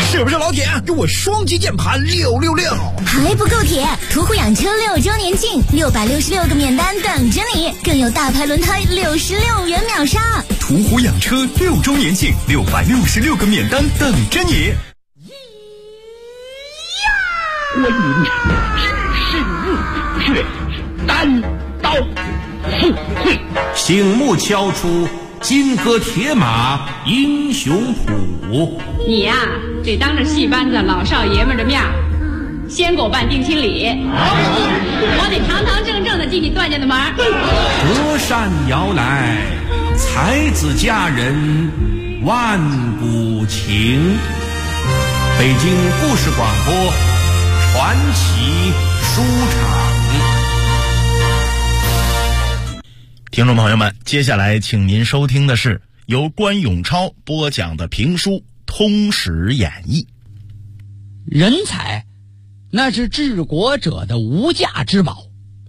是不是老铁？给我双击键盘666！ 还不够铁！途虎养车6周年庆，666个免单等着你，更有大牌轮胎66元秒杀。 途虎养车6周年庆，666个免单等着你。 观音只是日月，单刀赴会， 醒目敲出金戈铁马英雄谱。 你呀，得当着戏班子老少爷们的面先给我办定亲礼，我得堂堂正正的进你段家的门。 隔山摇来，才子佳人万古情。北京故事广播传奇书场。 听众朋友们，接下来请您收听的是由关永超播讲的评书《通史演义》。 人才那是治国者的无价之宝。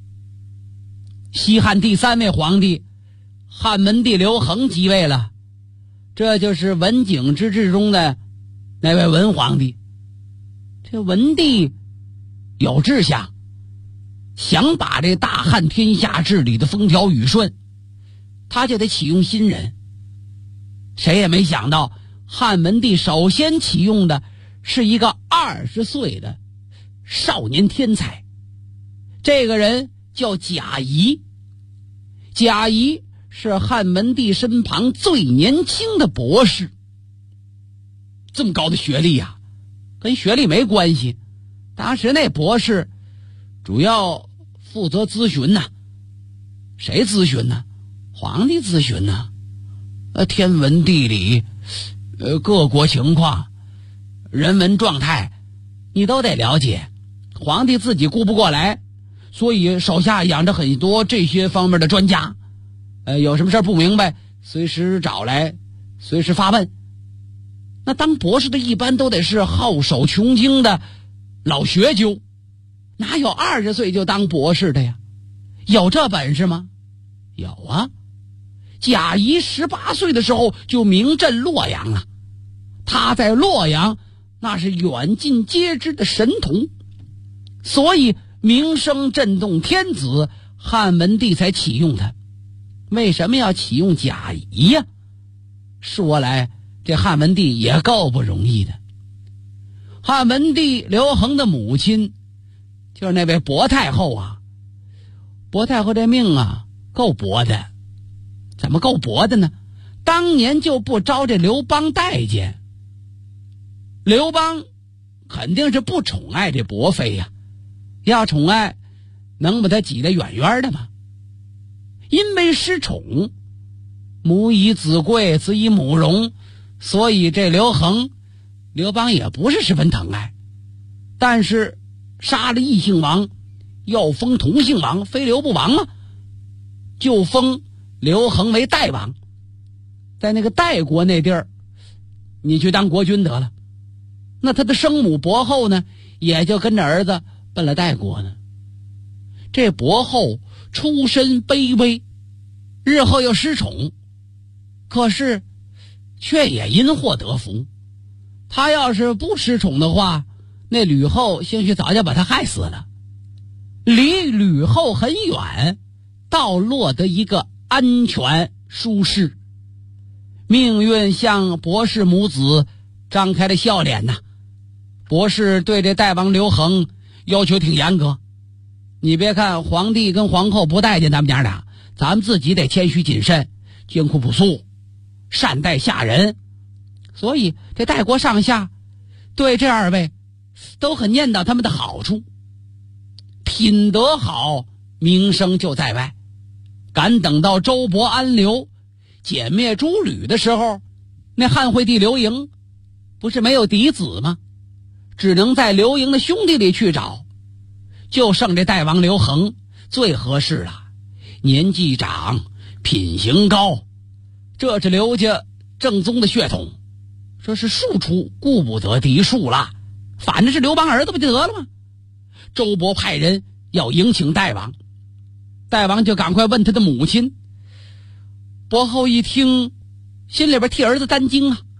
西汉第3位皇帝汉文帝刘恒即位了，这就是文景之治中的那位文皇帝。这文帝有志向，想把这大汉天下治理的风调雨顺，他就得启用新人。谁也没想到，汉文帝首先启用的是一个20岁的少年天才。这个人叫贾谊。贾谊是汉文帝身旁最年轻的博士。这么高的学历啊，跟学历没关系。当时那博士主要负责咨询呐。谁咨询呢？皇帝咨询呢。天文地理，各国情况，人文状态，你都得了解。皇帝自己顾不过来，所以手下养着很多这些方面的专家。有什么事不明白，随时找来，随时发问。那当博士的一般都得是好手穷经的老学究，哪有20岁就当博士的呀？有这本事吗？有啊。贾谊18岁的时候就名震洛阳了，他在洛阳那是远近皆知的神童，所以名声震动天子，汉文帝才启用他。为什么要启用贾谊呀？说来这汉文帝也够不容易的。汉文帝刘恒的母亲就是那位薄太后啊。薄太后这命啊够薄的。怎么够薄的呢？当年就不招这刘邦待见。刘邦肯定是不宠爱这薄妃呀，要宠爱能把他挤得远远的吗？因为失宠，母以子贵，子以母荣，所以这刘邦也不是十分疼爱。但是杀了异姓王，要封同姓王，非刘不王吗？就封刘恒为代王，在那个代国那地儿，你去当国君得了。那他的生母薄后呢，也就跟着儿子奔了代国呢。这薄后出身卑微，日后又失宠，可是却也因祸得福。他要是不失宠的话，那吕后兴许早就把他害死了。离吕后很远，倒落得一个安全舒适。命运向博士母子张开了笑脸呐。博士对这代王刘恒要求挺严格。你别看皇帝跟皇后不待见咱们娘俩，咱们自己得谦虚谨慎，艰苦朴素，善待下人。所以这代国上下对这2位都很念叨他们的好处。品德好，名声就在外。敢等到周勃安刘歼灭诸吕的时候，那汉惠帝刘盈不是没有嫡子吗？只能在刘盈的兄弟里去找，就剩这代王刘恒最合适了。年纪长，品行高，这是刘家正宗的血统，这是庶出，顾不得嫡庶了，反正是刘邦儿子不就得了吗？周勃派人要迎请代王，代王就赶快问他的母亲。伯后一听，心里边替儿子担惊啊，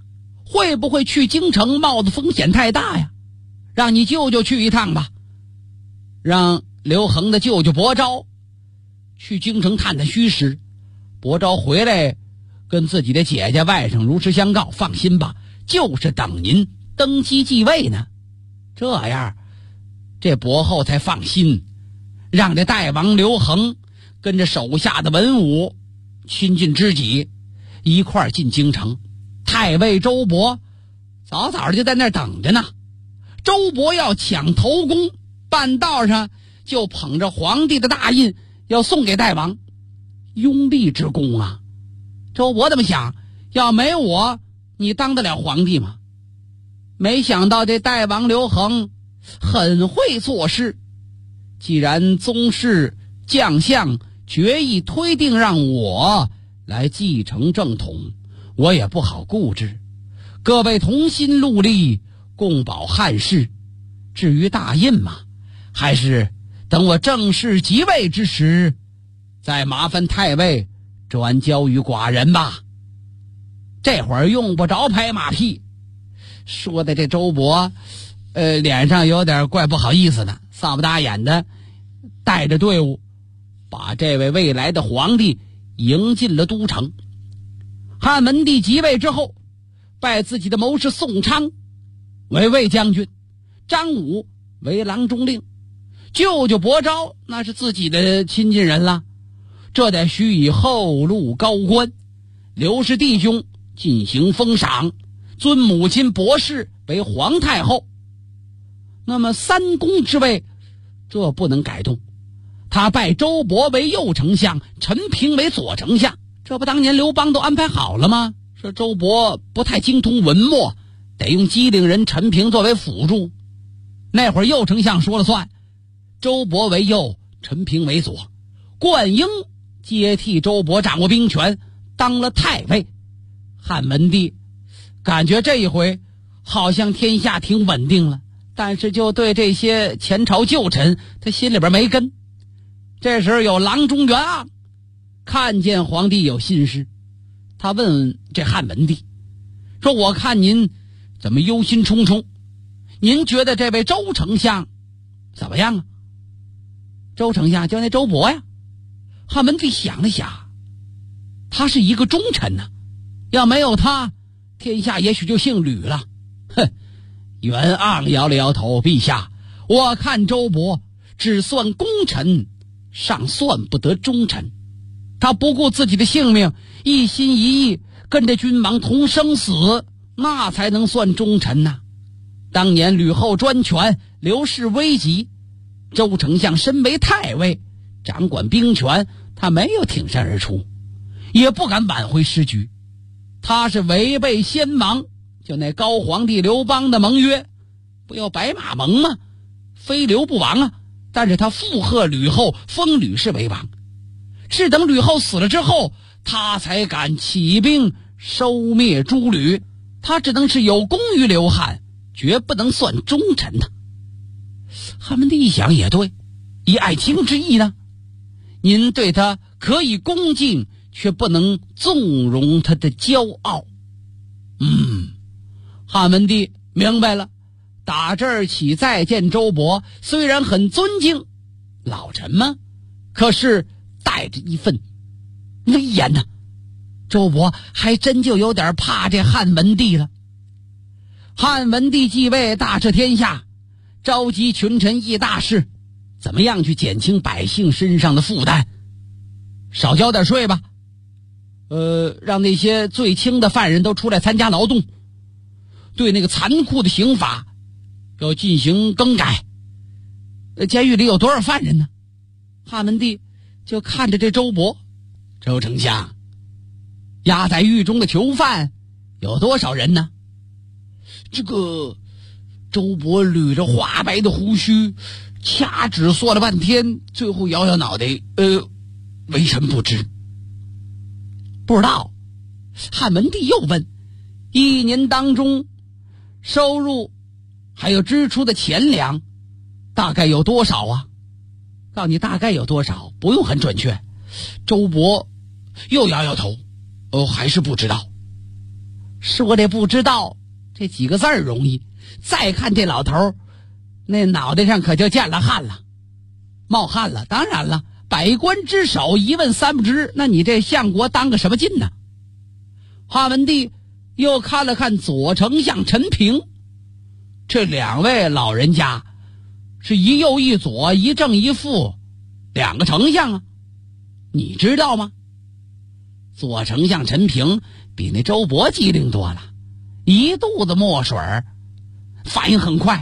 会不会去京城冒的风险太大呀？让你舅舅去一趟吧。让刘恒的舅舅伯昭去京城探探虚实。伯昭回来跟自己的姐姐外甥如实相告，放心吧，就是等您登基继位呢。这样这伯后才放心，让这代王刘恒跟着手下的文武亲近知己一块儿进京城。太尉周勃早早的就在那儿等着呢。周勃要抢头功，半道上就捧着皇帝的大印要送给代王，拥立之功啊。周勃这么想，要没我你当得了皇帝吗？没想到这代王刘恒很会做事，既然宗室将相决议推定让我来继承正统，我也不好固执，各位同心戮力，共保汉室。至于大印嘛，还是等我正式即位之时，再麻烦太尉转交于寡人吧。这会儿用不着拍马屁，说的这周勃脸上有点怪不好意思呢，扫不打眼的带着队伍把这位未来的皇帝迎进了都城。汉文帝即位之后，拜自己的谋士宋昌为卫将军，张武为郎中令，舅舅伯昭那是自己的亲近人了，这得许以后禄高官。刘氏弟兄进行封赏，尊母亲伯氏为皇太后。那么三公之位这不能改动，他拜周勃为右丞相，陈平为左丞相，这不当年刘邦都安排好了吗？说周勃不太精通文墨，得用机灵人陈平作为辅助。那会儿右丞相说了算，周勃为右，陈平为左。灌婴接替周勃掌握兵权，当了太尉。汉文帝感觉这一回好像天下挺稳定了，但是就对这些前朝旧臣他心里边没根。这时候有郎中袁盎看见皇帝有心事，他问这汉文帝说，我看您怎么忧心忡忡，您觉得这位周丞相怎么样啊？周丞相就那周勃呀。汉文帝想了想，他是一个忠臣呢，要没有他，天下也许就姓吕了。哼，袁盎摇了摇头，陛下，我看周勃只算功臣，尚算不得忠臣。他不顾自己的性命，一心一意跟着君王同生死，那才能算忠臣呐。当年吕后专权，刘氏危急，周丞相身为太尉，掌管兵权，他没有挺身而出，也不敢挽回失局。他是违背先王就那高皇帝刘邦的盟约，不要白马盟吗？非刘不亡啊！但是他附和吕后，封吕氏为王，是等吕后死了之后，他才敢起兵收灭诸吕。他只能是有功于刘汉，绝不能算忠臣呐。汉文帝一想也对，以爱卿之意呢，您对他可以恭敬，却不能纵容他的骄傲。汉文帝明白了，打这儿起再见周勃，虽然很尊敬老臣嘛，可是带着一份威严呢。周勃还真就有点怕这汉文帝了。汉文帝继位，大赦天下，召集群臣议大事，怎么样去减轻百姓身上的负担？少交点税吧，让那些最轻的犯人都出来参加劳动，对那个残酷的刑法要进行更改。监狱里有多少犯人呢？汉文帝就看着这周勃，周丞相，押在狱中的囚犯有多少人呢？这个周勃捋着花白的胡须，掐指算了半天，最后摇摇脑袋，微臣不知。不知道。汉文帝又问，一年当中收入还有支出的钱粮大概有多少啊？告诉你大概有多少，不用很准确。周勃又摇摇头，还是不知道。说这不知道， 这几个字儿容易，再看这老头那脑袋上可就见了汗了，冒汗了。当然了，百官之首，一问三不知，那你这相国当个什么劲呢？汉文帝又看了看左丞相陈平，这两位老人家是一右一左，一正一负，两个丞相啊，你知道吗？左丞相陈平比那周勃机灵多了，一肚子墨水，反应很快。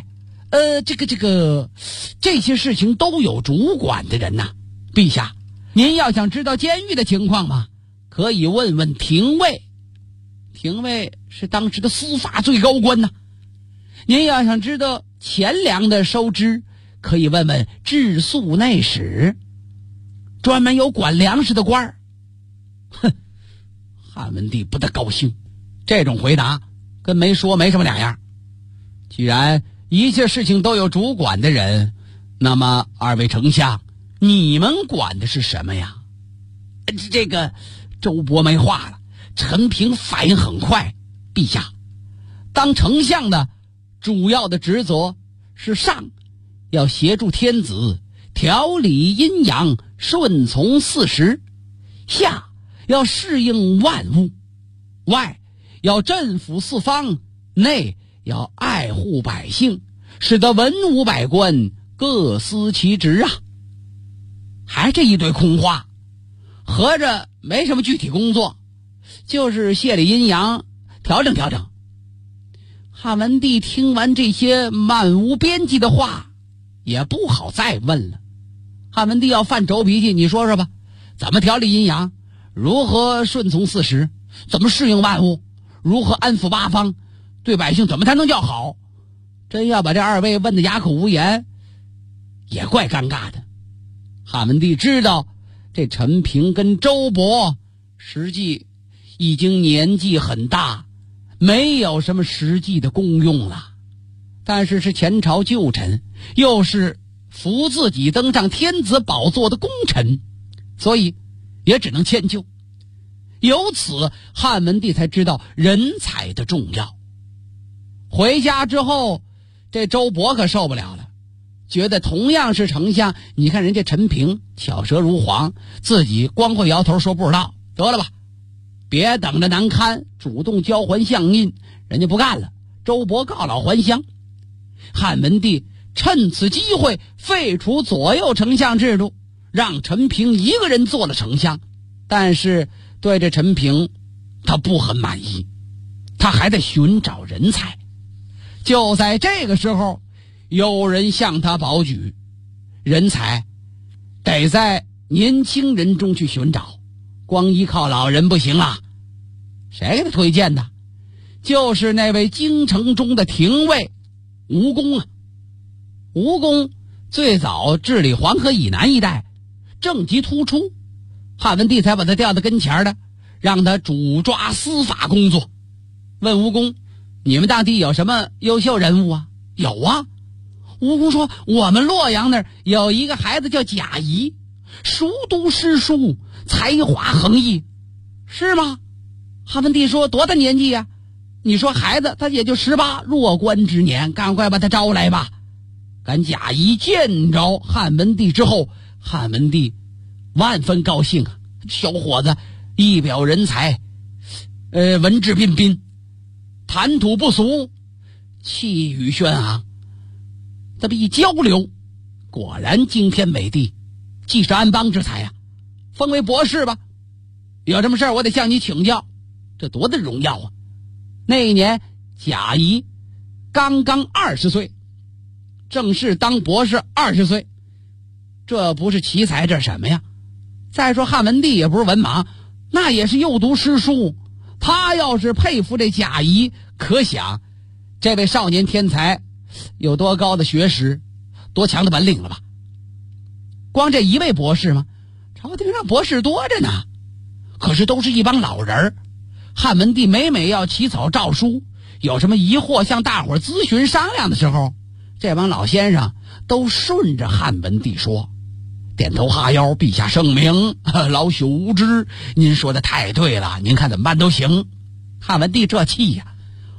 这些事情都有主管的人呐。陛下，您要想知道监狱的情况吗？可以问问廷尉，廷尉是当时的司法最高官呐。您要想知道钱粮的收支，可以问问治粟内史，专门有管粮食的官儿。哼，汉文帝不大高兴，这种回答跟没说没什么两样。既然一切事情都有主管的人，那么二位丞相，你们管的是什么呀？这个周勃没话了。陈平反应很快，陛下，当丞相的主要的职责是上要协助天子调理阴阳，顺从四时，下要适应万物，外要镇抚四方，内要爱护百姓，使得文武百官各司其职啊。还这一堆空话，合着没什么具体工作，就是谢理阴阳，调整调整。汉文帝听完这些漫无边际的话，也不好再问了。汉文帝要犯轴脾气，你说说吧，怎么调理阴阳，如何顺从四时，怎么适应万物，如何安抚八方，对百姓怎么才能叫好？真要把这二位问得哑口无言，也怪尴尬的。汉文帝知道这陈平跟周勃实际已经年纪很大，没有什么实际的功用了，但是是前朝旧臣，又是扶自己登上天子宝座的功臣，所以也只能迁就。由此汉文帝才知道人才的重要。回家之后，这周勃可受不了了，觉得同样是丞相，你看人家陈平巧舌如簧，自己光会摇头说不知道，得了吧，别等着难堪，主动交还相印。人家不干了，周勃告老还乡。汉文帝趁此机会废除左右丞相制度，让陈平一个人做了丞相。但是对这陈平他不很满意，他还在寻找人才。就在这个时候，有人向他保举，人才得在年轻人中去寻找，光依靠老人不行啊。谁给他推荐的？就是那位京城中的廷尉吴公啊。吴公最早治理黄河以南一带，政绩突出，汉文帝才把他调到跟前的，让他主抓司法工作。问吴公，你们当地有什么优秀人物啊？有啊。吴公说，我们洛阳那儿有一个孩子叫贾谊，熟读诗书，才华横溢。是吗？汉文帝说，多大年纪呀？你说孩子他也就18，弱冠之年，赶快把他招来吧。赶贾谊见着汉文帝之后，汉文帝万分高兴啊，小伙子一表人才，文质彬彬，谈吐不俗，气宇轩昂。这么一交流，果然惊天美地，既是安邦之才啊，封为博士吧。有什么事儿我得向你请教，这多大荣耀啊。那一年贾谊刚刚20岁，正式当博士20岁，这不是奇才，这是什么呀？再说汉文帝也不是文盲，那也是又读诗书，他要是佩服这贾谊，可想这位少年天才有多高的学识，多强的本领了吧。光这一位博士吗？朝廷上博士多着呢，可是都是一帮老人儿。汉文帝每要起草诏书，有什么疑惑向大伙儿咨询商量的时候，这帮老先生都顺着汉文帝说，点头哈腰，陛下圣明，老朽无知，您说的太对了，您看怎么办都行。汉文帝这气呀，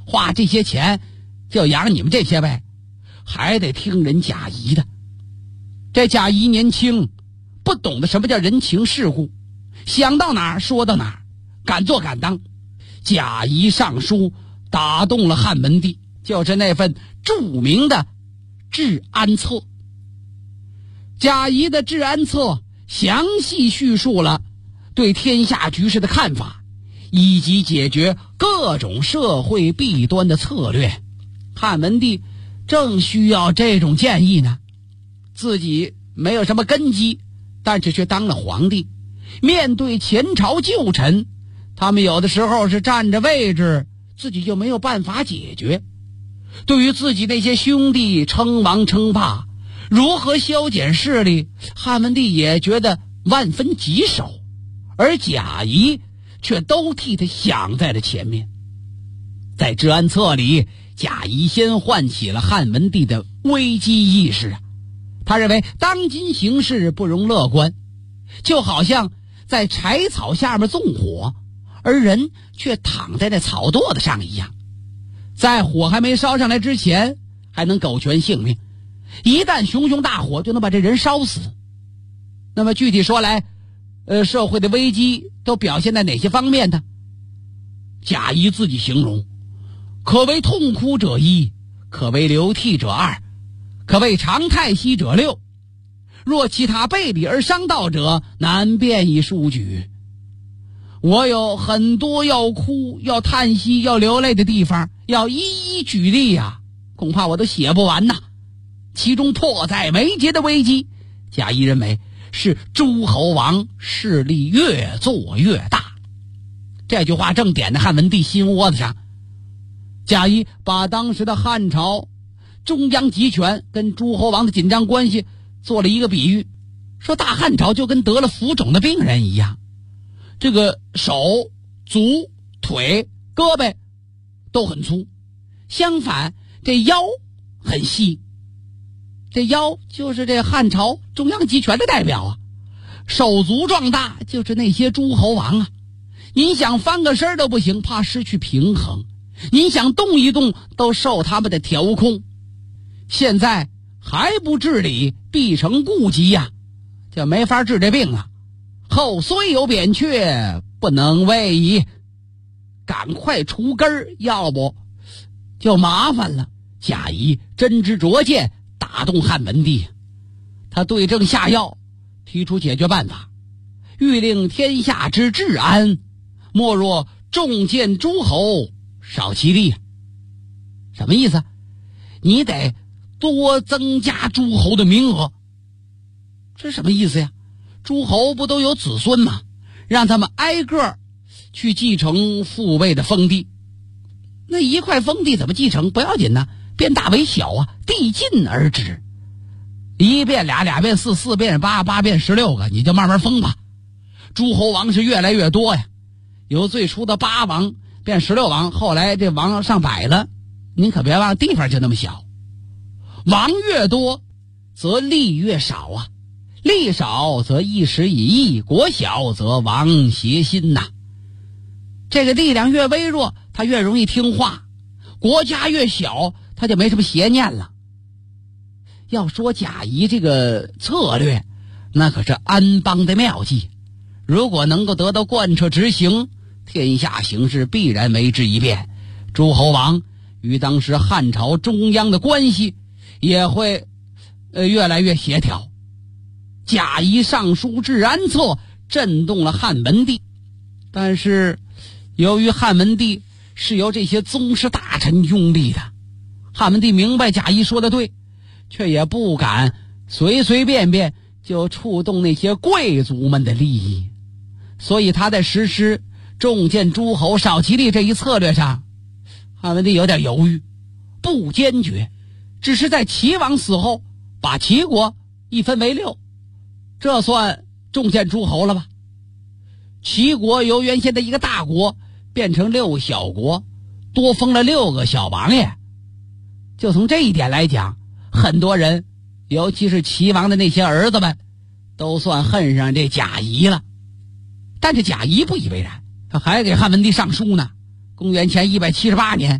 花这些钱就养你们这些呗，还得听人贾谊的。这贾谊年轻，不懂得什么叫人情世故，想到哪儿说到哪儿，敢做敢当。贾谊上书打动了汉文帝，就是那份著名的治安策。贾谊的治安策详细叙述了对天下局势的看法，以及解决各种社会弊端的策略。汉文帝正需要这种建议呢，自己没有什么根基，但是却当了皇帝，面对前朝旧臣，他们有的时候是占着位置，自己就没有办法解决。对于自己那些兄弟称王称霸，如何消减势力，汉文帝也觉得万分棘手，而贾谊却都替他想在了前面。在治安策里，贾谊先唤起了汉文帝的危机意识啊。他认为当今形势不容乐观，就好像在柴草下面纵火，而人却躺在那草垛子上一样。在火还没烧上来之前，还能苟全性命，一旦熊熊大火就能把这人烧死。那么具体说来，社会的危机都表现在哪些方面呢？贾谊自己形容，可谓痛哭者一，可谓流涕者二，可谓长叹息者六，若其他背离而伤道者，难辨以数举。我有很多要哭要叹息要流泪的地方，要一一举例啊，恐怕我都写不完呐。其中迫在眉睫的危机，贾谊认为是诸侯王势力越做越大。这句话正点在汉文帝心窝子上。贾谊把当时的汉朝中央集权跟诸侯王的紧张关系做了一个比喻，说大汉朝就跟得了浮肿的病人一样，这个手、足、腿、胳膊都很粗，相反这腰很细。这腰就是这汉朝中央集权的代表啊，手足壮大就是那些诸侯王啊。您想翻个身都不行，怕失去平衡，您想动一动都受他们的调控。现在还不治理，必成痼疾呀，就没法治这病了。后虽有扁鹊，不能为矣，赶快除根儿，要不就麻烦了。贾谊真知灼见，打动汉文帝，他对症下药，提出解决办法，欲令天下之治安，莫若重建诸侯，少其力。什么意思？你得多增加诸侯的名额。这什么意思呀？诸侯不都有子孙吗？让他们挨个去继承父辈的封地。那一块封地怎么继承不要紧呢，变大为小啊，递进而止。一变俩，俩变四，四变八，八变16个，你就慢慢封吧。诸侯王是越来越多呀，由最初的8王变16王，后来这王上百了。您可别忘了，地方就那么小，王越多则力越少啊，力少则一时以义，国小则王邪心呐。这个力量越微弱，他越容易听话，国家越小，他就没什么邪念了。要说贾谊这个策略，那可是安邦的妙计，如果能够得到贯彻执行，天下形势必然为之一变，诸侯王与当时汉朝中央的关系也会越来越协调。贾谊上书治安策，震动了汉文帝，但是由于汉文帝是由这些宗室大臣拥立的，汉文帝明白贾谊说的对，却也不敢随随便便就触动那些贵族们的利益，所以他在实施重建诸侯少其力这一策略上，汉文帝有点犹豫，不坚决，只是在齐王死后把齐国一分为6，这算重建诸侯了吧？齐国由原先的一个大国变成6个小国，多封了6个小王爷。就从这一点来讲，很多人尤其是齐王的那些儿子们都算恨上这贾谊了。但是贾谊不以为然，他还给汉文帝上书呢。公元前178年，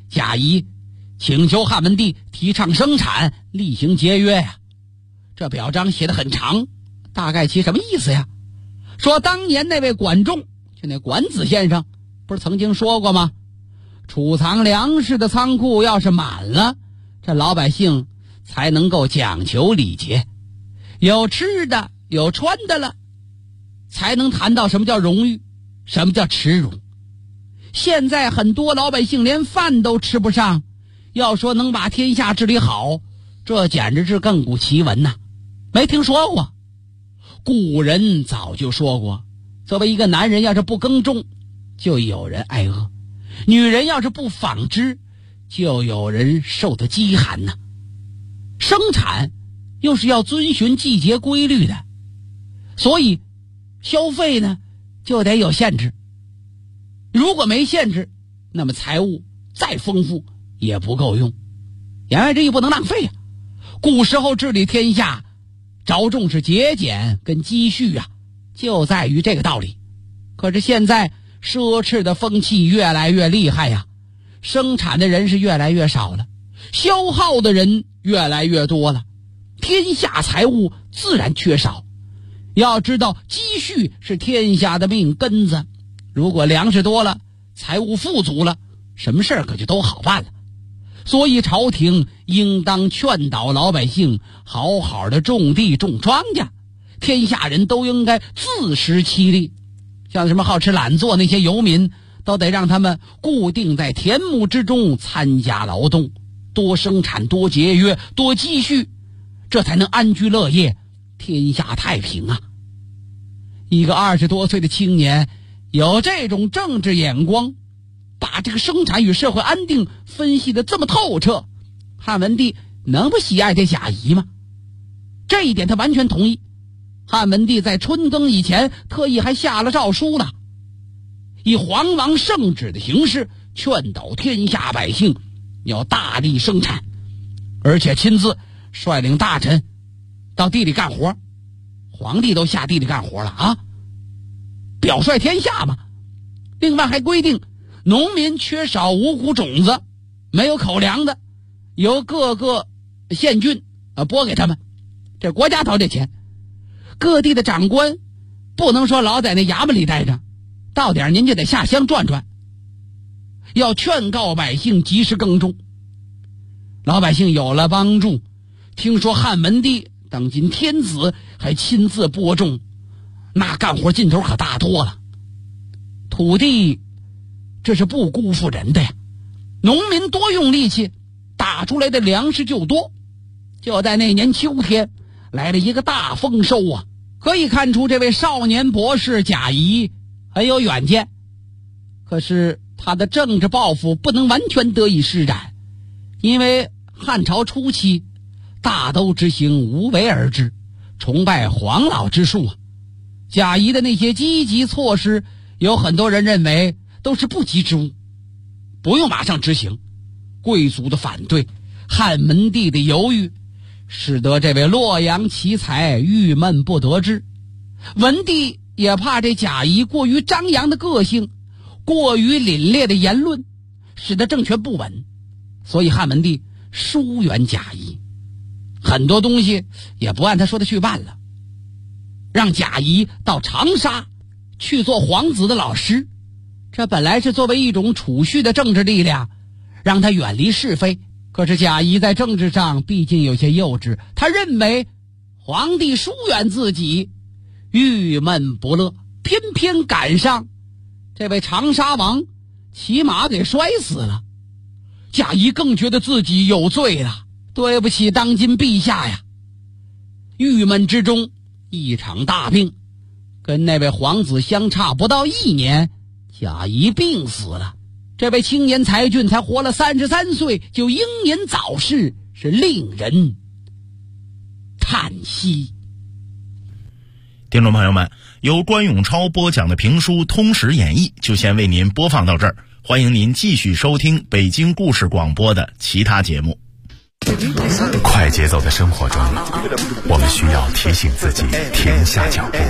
贾谊请求汉文帝提倡生产，厉行节约呀。这表彰写得很长，大概其什么意思呀？说当年那位管仲，就那管子先生，不是曾经说过吗？储藏粮食的仓库要是满了，这老百姓才能够讲求礼节，有吃的有穿的了，才能谈到什么叫荣誉，什么叫耻辱。现在很多老百姓连饭都吃不上，要说能把天下治理好，这简直是亘古奇闻呐，没听说过。古人早就说过，作为一个男人要是不耕种，就有人挨饿；女人要是不纺织，就有人受得饥寒呐。生产又是要遵循季节规律的，所以消费呢就得有限制。如果没限制，那么财物再丰富也不够用，言外之意不能浪费啊。古时候治理天下着重是节俭跟积蓄啊，就在于这个道理。可是现在奢侈的风气越来越厉害呀，生产的人是越来越少了，消耗的人越来越多了，天下财物自然缺少。要知道积蓄是天下的命根子，如果粮食多了，财物富足了，什么事儿可就都好办了。所以朝廷应当劝导老百姓好好的种地种庄稼，天下人都应该自食其力。像什么好吃懒做那些游民，都得让他们固定在田亩之中参加劳动，多生产多节约多积蓄，这才能安居乐业，天下太平啊。一个20多岁的青年有这种政治眼光，把这个生产与社会安定分析得这么透彻，汉文帝能不喜爱这贾谊吗？这一点他完全同意。汉文帝在春耕以前特意还下了诏书了，以皇王圣旨的形式劝导天下百姓要大力生产，而且亲自率领大臣到地里干活。皇帝都下地里干活了啊，表率天下嘛。另外还规定农民缺少五谷种子，没有口粮的，由各个县郡拨给他们，这国家掏这钱。各地的长官不能说老在那衙门里待着，到点您就得下乡转转，要劝告百姓及时耕种。老百姓有了帮助，听说汉文帝当今天子还亲自播种，那干活劲头可大多了。土地这是不辜负人的呀，农民多用力气，打出来的粮食就多。就在那年秋天来了一个大丰收啊，可以看出这位少年博士贾谊很有远见。可是他的政治抱负不能完全得以施展，因为汉朝初期大都执行无为而治，崇拜黄老之术啊。贾谊的那些积极措施，有很多人认为都是不吉之物，不用马上执行。贵族的反对，汉文帝的犹豫，使得这位洛阳奇才郁闷不得志。文帝也怕这贾谊过于张扬的个性，过于凛冽的言论，使得政权不稳，所以汉文帝疏远贾谊，很多东西也不按他说的去办了，让贾谊到长沙去做皇子的老师。这本来是作为一种储蓄的政治力量，让他远离是非。可是贾谊在政治上毕竟有些幼稚，他认为皇帝疏远自己，郁闷不乐，偏偏赶上这位长沙王骑马给摔死了。贾谊更觉得自己有罪了，对不起当今陛下呀。郁闷之中，一场大病，跟那位皇子相差不到1年，贾谊病死了。这位青年才俊才活了33岁就英年早逝，是令人叹息。 听众朋友们，由关永超播讲的评书《通史演义》就先为您播放到这儿，欢迎您继续收听北京故事广播的其他节目。 快节奏的生活中，我们需要提醒自己停下脚步，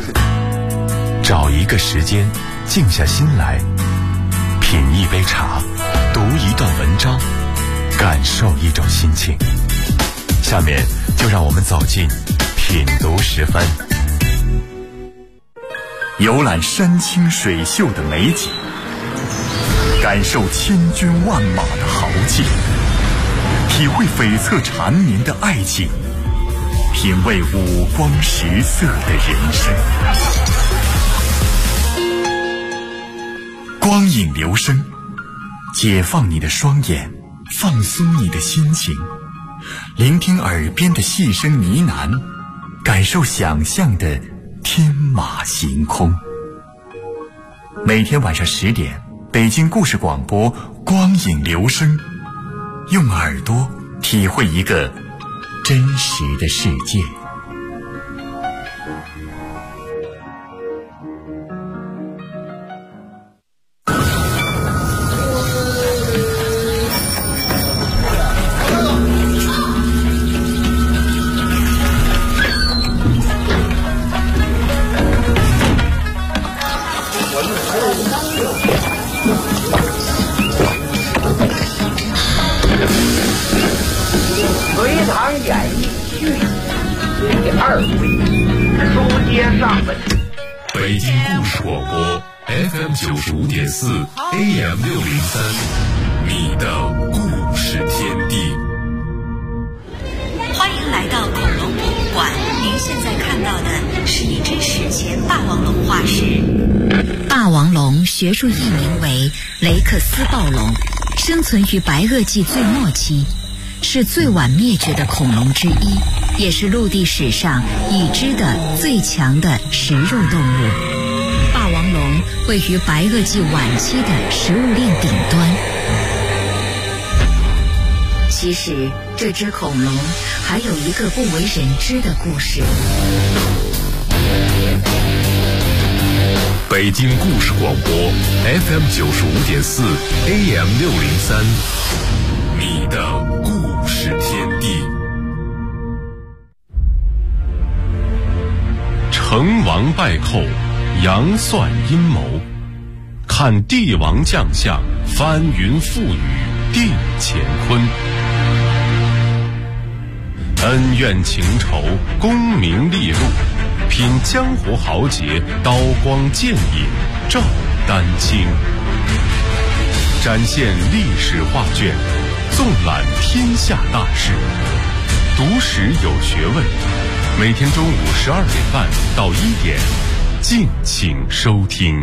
找一个时间静下心来，品一杯茶，读一段文章，感受一种心情。下面就让我们走进品读时分，游览山清水秀的美景，感受千军万马的豪气，体会悱恻缠绵的爱情，品味五光十色的人生。光影流声，解放你的双眼，放松你的心情，聆听耳边的细声呢喃，感受想象的天马行空。每天晚上10点，北京故事广播光影流声，用耳朵体会一个真实的世界。 隋唐演义续第2回，书接上文。 北京故事广播 FM 95.4 AM 603，你的故事天地。 欢迎来到恐龙博物馆，您现在看到的是一只史前霸王龙化石。霸王龙学术译名为雷克斯暴龙，生存于白垩纪最末期，是最晚灭绝的恐龙之一，也是陆地史上已知的最强的食肉动物。霸王龙位于白垩纪晚期的食物链顶端。其实这只恐龙还有一个不为人知的故事。 北京故事广播 FM 95.4 AM 603，你的故事天地。成王败寇，杨算阴谋，看帝王将相，翻云覆雨定乾坤。恩怨情仇，功名利禄，品江湖豪杰，刀光剑影照丹青。展现历史画卷，纵览天下大事，读史有学问。每天中午12点半到1点，敬请收听。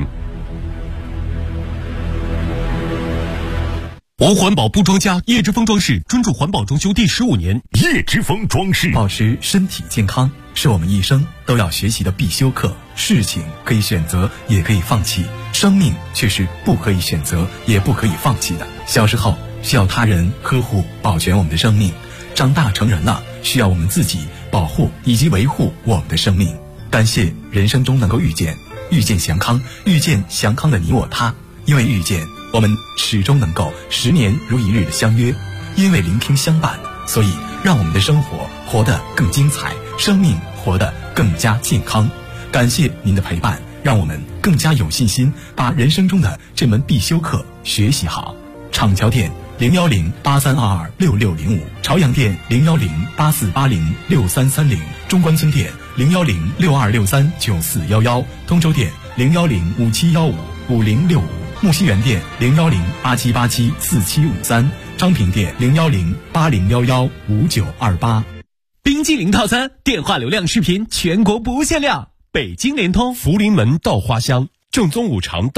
王环保布庄家叶之峰装饰专注环保装修第15年。 叶之峰装饰， 保持身体健康是我们一生都要学习的必修课。事情可以选择，也可以放弃，生命却是不可以选择，也不可以放弃的。小时候需要他人呵护保全我们的生命，长大成人了需要我们自己保护以及维护我们的生命。感谢人生中能够遇见祥康，遇见祥康的你我他。因为遇见，我们始终能够10年如一日的相约；因为聆听相伴，所以让我们的生活活得更精彩，生命活得更加健康。感谢您的陪伴，让我们更加有信心把人生中的这门必修课学习好。厂桥店01083226605，朝阳店01084806330，中关村店01062639411，通州店01057155065，木樨园店01087874753，昌平店01080115928。 冰激凌套餐，电话流量视频全国不限量。北京联通，福临门稻花香，正宗五常。